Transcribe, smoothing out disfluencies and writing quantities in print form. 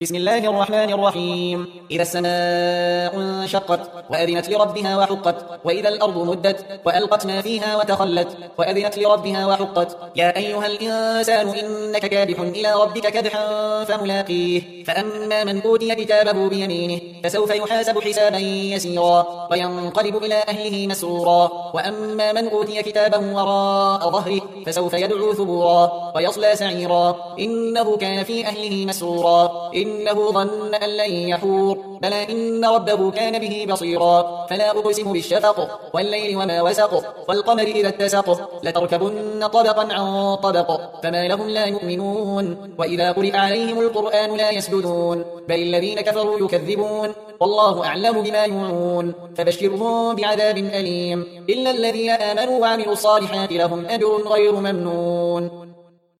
بسم الله الرحمن الرحيم. إذا السماء انشقت وأذنت لربها وحقت، وإذا الأرض مدت وألقت ما فيها وتخلت وأذنت لربها وحقت. يا أيها الإنسان إنك كادح إلى ربك كدحا فملاقيه. فأما من أوتي كتابه بيمينه فسوف يحاسب حسابا يسيرا وينقلب إلى أهله مسرورا. وأما من أوتي كتابه وراء ظهره فسوف يدعو ثبورا ويصلى سعيرا إنه كان في أهله مسرورا إنه ظن أن لن يحور بلى إن ربه كان به بصيرا. فلا أقسم بالشفق والليل وما وسق والقمر إذا اتسق لتركبن طبقا عن طبق فما لهم لا يؤمنون. وإذا قرئ عليهم القرآن لا يسجدون بل الذين كفروا يكذبون والله أعلم بما يوعون. فبشرهم بعذاب أليم إلا الذين آمنوا وعملوا الصالحات لهم أجر غير ممنون.